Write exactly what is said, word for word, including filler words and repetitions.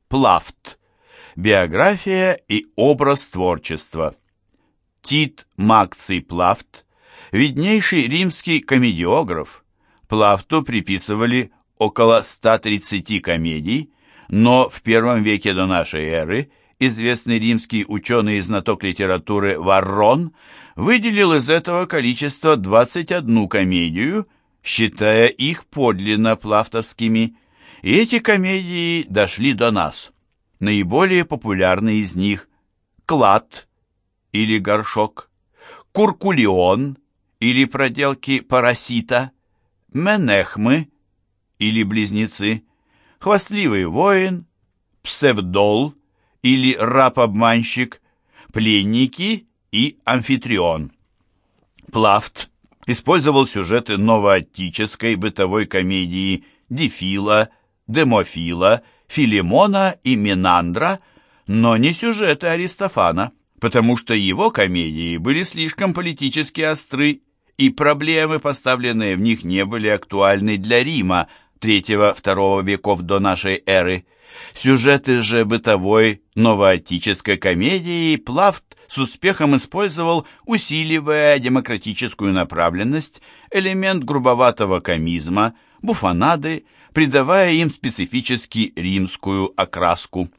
Плафт. Биография и образ творчества. Тит Макций Плафт, виднейший римский комедиограф. Плафту приписывали около ста тридцати комедий, но в первом веке до нашей эры известный римский ученый и знаток литературы Варрон выделил из этого количества двадцать одну комедию, считая их подлинно плафтовскими, и эти комедии дошли до нас. Наиболее популярны из них «Клад» или «Горшок», «Куркулион» или «Проделки Парасита», «Менехмы» или «Близнецы», «Хвастливый воин», «Псевдол» или «Раб-обманщик», «Пленники» и «Амфитрион». Плафт использовал сюжеты новоаттической бытовой комедии Дифила, Демофила, Филимона и Менандра, но не сюжеты Аристофана, потому что его комедии были слишком политически остры, и проблемы, поставленные в них, не были актуальны для Рима третьего-второго веков до нашей эры. Сюжеты же бытовой новоаттической комедии Плафт с успехом использовал, усиливая демократическую направленность, элемент грубоватого комизма, буфонады, придавая им специфически римскую окраску.